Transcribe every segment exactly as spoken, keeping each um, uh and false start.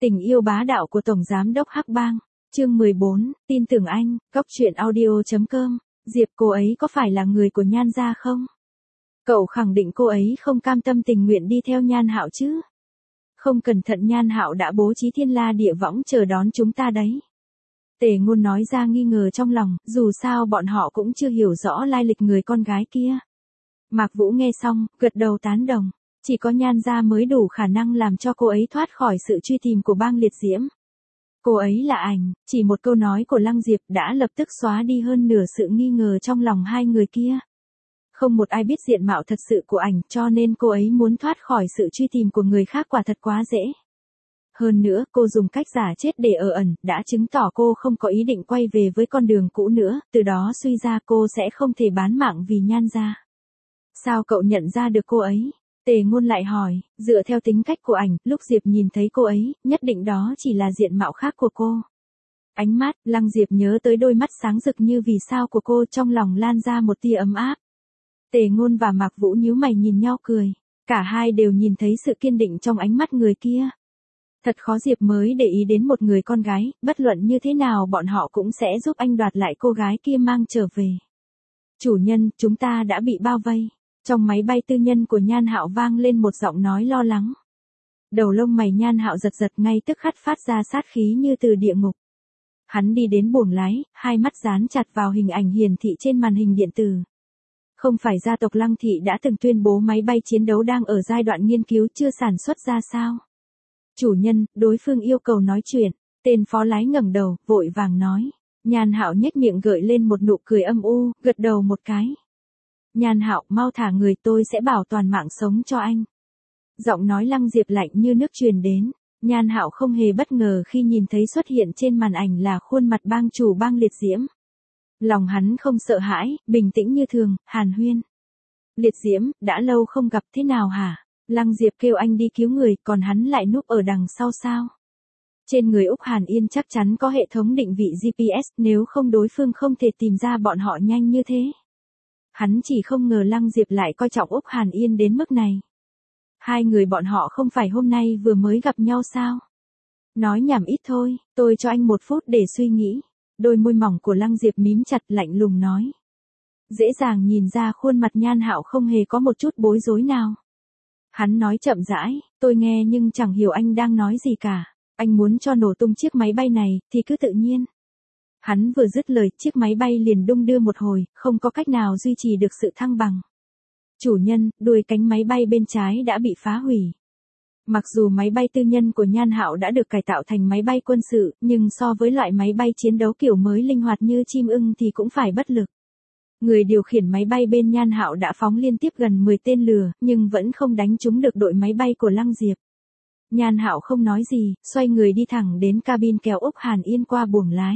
Tình yêu bá đạo của Tổng Giám đốc Hắc Bang, chương mười bốn, tin tưởng anh, góc truyện audio chấm com, Diệp cô ấy có phải là người của Nhan gia không? Cậu khẳng định cô ấy không cam tâm tình nguyện đi theo Nhan Hạo chứ? Không cẩn thận Nhan Hạo đã bố trí thiên la địa võng chờ đón chúng ta đấy. Tề Ngôn nói ra nghi ngờ trong lòng, dù sao bọn họ cũng chưa hiểu rõ lai lịch người con gái kia. Mạc Vũ nghe xong, gật đầu tán đồng. Chỉ có Nhan gia mới đủ khả năng làm cho cô ấy thoát khỏi sự truy tìm của bang liệt diễm. Cô ấy là ảnh, chỉ một câu nói của Lăng Diệp đã lập tức xóa đi hơn nửa sự nghi ngờ trong lòng hai người kia. Không một ai biết diện mạo thật sự của ảnh, cho nên cô ấy muốn thoát khỏi sự truy tìm của người khác quả thật quá dễ. Hơn nữa, cô dùng cách giả chết để ở ẩn, đã chứng tỏ cô không có ý định quay về với con đường cũ nữa, từ đó suy ra cô sẽ không thể bán mạng vì Nhan gia. Sao cậu nhận ra được cô ấy? Tề Ngôn lại hỏi, dựa theo tính cách của ảnh, lúc Diệp nhìn thấy cô ấy, nhất định đó chỉ là diện mạo khác của cô. Ánh mắt, Lăng Diệp nhớ tới đôi mắt sáng rực như vì sao của cô, trong lòng lan ra một tia ấm áp. Tề Ngôn và Mạc Vũ nhíu mày nhìn nhau cười, cả hai đều nhìn thấy sự kiên định trong ánh mắt người kia. Thật khó Diệp mới để ý đến một người con gái, bất luận như thế nào bọn họ cũng sẽ giúp anh đoạt lại cô gái kia mang trở về. Chủ nhân, chúng ta đã bị bao vây. Trong máy bay tư nhân của Nhan Hạo vang lên một giọng nói lo lắng. Đầu lông mày Nhan Hạo giật giật ngay tức khắc phát ra sát khí như từ địa ngục. Hắn đi đến buồng lái, hai mắt dán chặt vào hình ảnh hiển thị trên màn hình điện tử. Không phải gia tộc Lăng Thị đã từng tuyên bố máy bay chiến đấu đang ở giai đoạn nghiên cứu chưa sản xuất ra sao? Chủ nhân, đối phương yêu cầu nói chuyện, tên phó lái ngẩng đầu, vội vàng nói. Nhan Hạo nhếch miệng gợi lên một nụ cười âm u, gật đầu một cái. Nhan Hạo, mau thả người, tôi sẽ bảo toàn mạng sống cho anh. Giọng nói Lăng Diệp lạnh như nước truyền đến. Nhan Hạo không hề bất ngờ khi nhìn thấy xuất hiện trên màn ảnh là khuôn mặt bang chủ bang liệt diễm. Lòng hắn không sợ hãi, bình tĩnh như thường, hàn huyên. Liệt diễm, đã lâu không gặp, thế nào hả? Lăng Diệp kêu anh đi cứu người, còn hắn lại núp ở đằng sau sao? Trên người Úc Hàn Yên chắc chắn có hệ thống định vị giê pê ét, nếu không đối phương không thể tìm ra bọn họ nhanh như thế. Hắn chỉ không ngờ Lăng Diệp lại coi trọng Úc Hàn Yên đến mức này. Hai người bọn họ không phải hôm nay vừa mới gặp nhau sao? Nói nhảm ít thôi, tôi cho anh một phút để suy nghĩ. Đôi môi mỏng của Lăng Diệp mím chặt, lạnh lùng nói. Dễ dàng nhìn ra khuôn mặt Nhan Hạo không hề có một chút bối rối nào. Hắn nói chậm rãi, tôi nghe nhưng chẳng hiểu anh đang nói gì cả. Anh muốn cho nổ tung chiếc máy bay này, thì cứ tự nhiên. Hắn vừa dứt lời, chiếc máy bay liền đung đưa một hồi, không có cách nào duy trì được sự thăng bằng. Chủ nhân, đuôi cánh máy bay bên trái đã bị phá hủy. Mặc dù máy bay tư nhân của Nhan Hạo đã được cải tạo thành máy bay quân sự, nhưng so với loại máy bay chiến đấu kiểu mới linh hoạt như chim ưng thì cũng phải bất lực. Người điều khiển máy bay bên Nhan Hạo đã phóng liên tiếp gần mười tên lửa, nhưng vẫn không đánh trúng được đội máy bay của Lăng Diệp. Nhan Hạo không nói gì, xoay người đi thẳng đến cabin kéo Úc Hàn Yên qua buồng lái.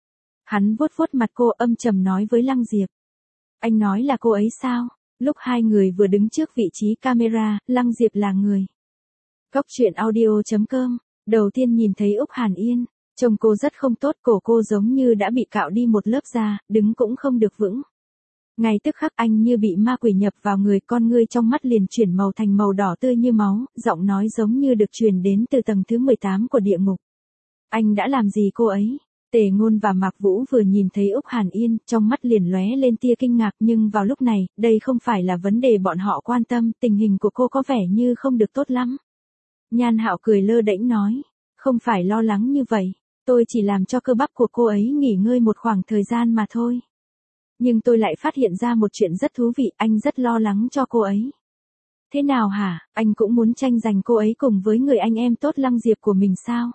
Hắn vuốt vuốt mặt cô, âm trầm nói với Lăng Diệp. Anh nói là cô ấy sao? Lúc hai người vừa đứng trước vị trí camera, Lăng Diệp là người. Góc truyện audio chấm com, đầu tiên nhìn thấy Úc Hàn Yên, trông cô rất không tốt, cổ cô giống như đã bị cạo đi một lớp da, đứng cũng không được vững. Ngay tức khắc anh như bị ma quỷ nhập vào người, con ngươi trong mắt liền chuyển màu thành màu đỏ tươi như máu, giọng nói giống như được truyền đến từ tầng thứ mười tám của địa ngục. Anh đã làm gì cô ấy? Tề Ngôn và Mạc Vũ vừa nhìn thấy Úc Hàn Yên, trong mắt liền lóe lên tia kinh ngạc, nhưng vào lúc này, đây không phải là vấn đề bọn họ quan tâm, tình hình của cô có vẻ như không được tốt lắm. Nhan Hạo cười lơ đễnh nói, không phải lo lắng như vậy, tôi chỉ làm cho cơ bắp của cô ấy nghỉ ngơi một khoảng thời gian mà thôi. Nhưng tôi lại phát hiện ra một chuyện rất thú vị, anh rất lo lắng cho cô ấy. Thế nào hả, anh cũng muốn tranh giành cô ấy cùng với người anh em tốt Lăng Diệp của mình sao?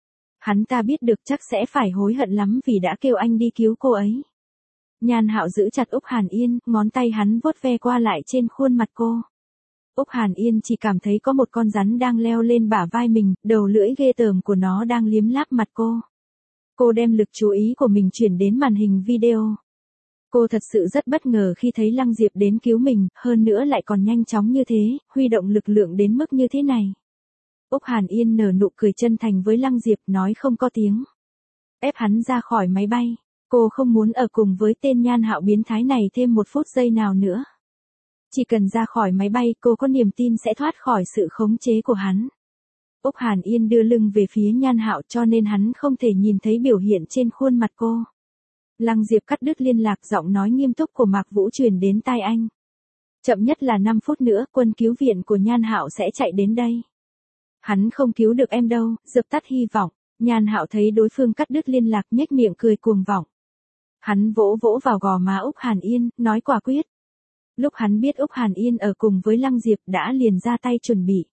Hắn ta biết được chắc sẽ phải hối hận lắm vì đã kêu anh đi cứu cô ấy. Nhan Hạo giữ chặt Úc Hàn Yên, ngón tay hắn vuốt ve qua lại trên khuôn mặt cô. Úc Hàn Yên chỉ cảm thấy có một con rắn đang leo lên bả vai mình, đầu lưỡi ghê tởm của nó đang liếm láp mặt cô. Cô đem lực chú ý của mình chuyển đến màn hình video. Cô thật sự rất bất ngờ khi thấy Lăng Diệp đến cứu mình, hơn nữa lại còn nhanh chóng như thế, huy động lực lượng đến mức như thế này. Úc Hàn Yên nở nụ cười chân thành với Lăng Diệp, nói không có tiếng. Ép hắn ra khỏi máy bay. Cô không muốn ở cùng với tên Nhan Hạo biến thái này thêm một phút giây nào nữa. Chỉ cần ra khỏi máy bay, cô có niềm tin sẽ thoát khỏi sự khống chế của hắn. Úc Hàn Yên đưa lưng về phía Nhan Hạo cho nên hắn không thể nhìn thấy biểu hiện trên khuôn mặt cô. Lăng Diệp cắt đứt liên lạc, giọng nói nghiêm túc của Mạc Vũ truyền đến tai anh. Chậm nhất là năm phút nữa, quân cứu viện của Nhan Hạo sẽ chạy đến đây. Hắn không cứu được em đâu, dập tắt hy vọng. Nhan Hạo thấy đối phương cắt đứt liên lạc, nhếch miệng cười cuồng vọng. Hắn vỗ vỗ vào gò má Úc Hàn Yên, nói quả quyết. Lúc hắn biết Úc Hàn Yên ở cùng với Lăng Diệp đã liền ra tay chuẩn bị.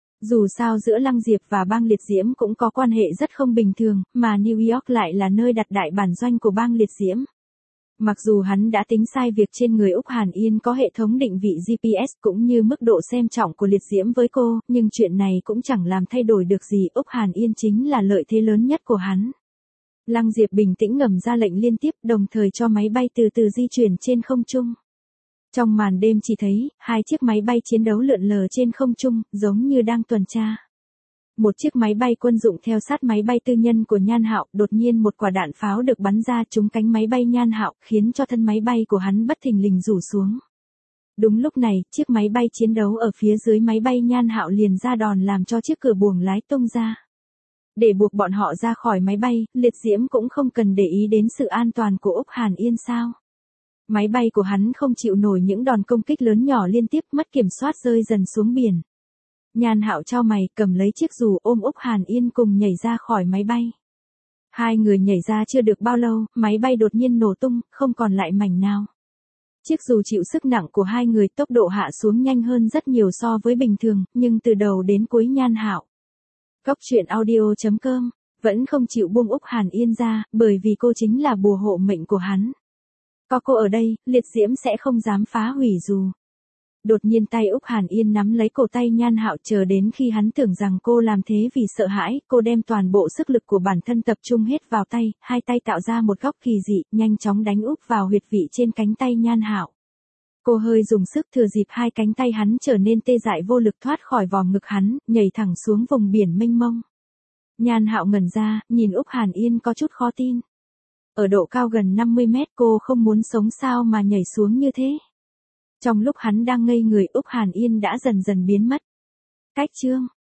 Dù sao giữa Lăng Diệp và bang liệt diễm cũng có quan hệ rất không bình thường, mà New York lại là nơi đặt đại bản doanh của bang liệt diễm. Mặc dù hắn đã tính sai việc trên người Úc Hàn Yên có hệ thống định vị giê pê ét cũng như mức độ xem trọng của liệt diễm với cô, nhưng chuyện này cũng chẳng làm thay đổi được gì. Úc Hàn Yên chính là lợi thế lớn nhất của hắn. Lăng Diệp bình tĩnh ngầm ra lệnh liên tiếp, đồng thời cho máy bay từ từ di chuyển trên không trung. Trong màn đêm chỉ thấy, hai chiếc máy bay chiến đấu lượn lờ trên không trung, giống như đang tuần tra. Một chiếc máy bay quân dụng theo sát máy bay tư nhân của Nhan Hạo, đột nhiên một quả đạn pháo được bắn ra trúng cánh máy bay Nhan Hạo, khiến cho thân máy bay của hắn bất thình lình rủ xuống. Đúng lúc này, chiếc máy bay chiến đấu ở phía dưới máy bay Nhan Hạo liền ra đòn làm cho chiếc cửa buồng lái tung ra. Để buộc bọn họ ra khỏi máy bay, liệt diễm cũng không cần để ý đến sự an toàn của Úc Hàn Yên sao. Máy bay của hắn không chịu nổi những đòn công kích lớn nhỏ liên tiếp, mất kiểm soát rơi dần xuống biển. Nhan Hạo chau mày, cầm lấy chiếc dù ôm Úc Hàn Yên cùng nhảy ra khỏi máy bay. Hai người nhảy ra chưa được bao lâu, máy bay đột nhiên nổ tung, không còn lại mảnh nào. Chiếc dù chịu sức nặng của hai người, tốc độ hạ xuống nhanh hơn rất nhiều so với bình thường, nhưng từ đầu đến cuối Nhan Hạo. Góc truyện audio chấm com vẫn không chịu buông Úc Hàn Yên ra, bởi vì cô chính là bùa hộ mệnh của hắn. Có cô ở đây, liệt diễm sẽ không dám phá hủy dù. Đột nhiên tay Úc Hàn Yên nắm lấy cổ tay Nhan Hạo, chờ đến khi hắn tưởng rằng cô làm thế vì sợ hãi, cô đem toàn bộ sức lực của bản thân tập trung hết vào tay, hai tay tạo ra một góc kỳ dị, nhanh chóng đánh úp vào huyệt vị trên cánh tay Nhan Hạo. Cô hơi dùng sức, thừa dịp hai cánh tay hắn trở nên tê dại vô lực thoát khỏi vòng ngực hắn, nhảy thẳng xuống vùng biển mênh mông. Nhan Hạo ngẩn ra, nhìn Úc Hàn Yên có chút khó tin. Ở độ cao gần năm mươi mét cô không muốn sống sao mà nhảy xuống như thế. Trong lúc hắn đang ngây người, Úc Hàn Yên đã dần dần biến mất. Cách chương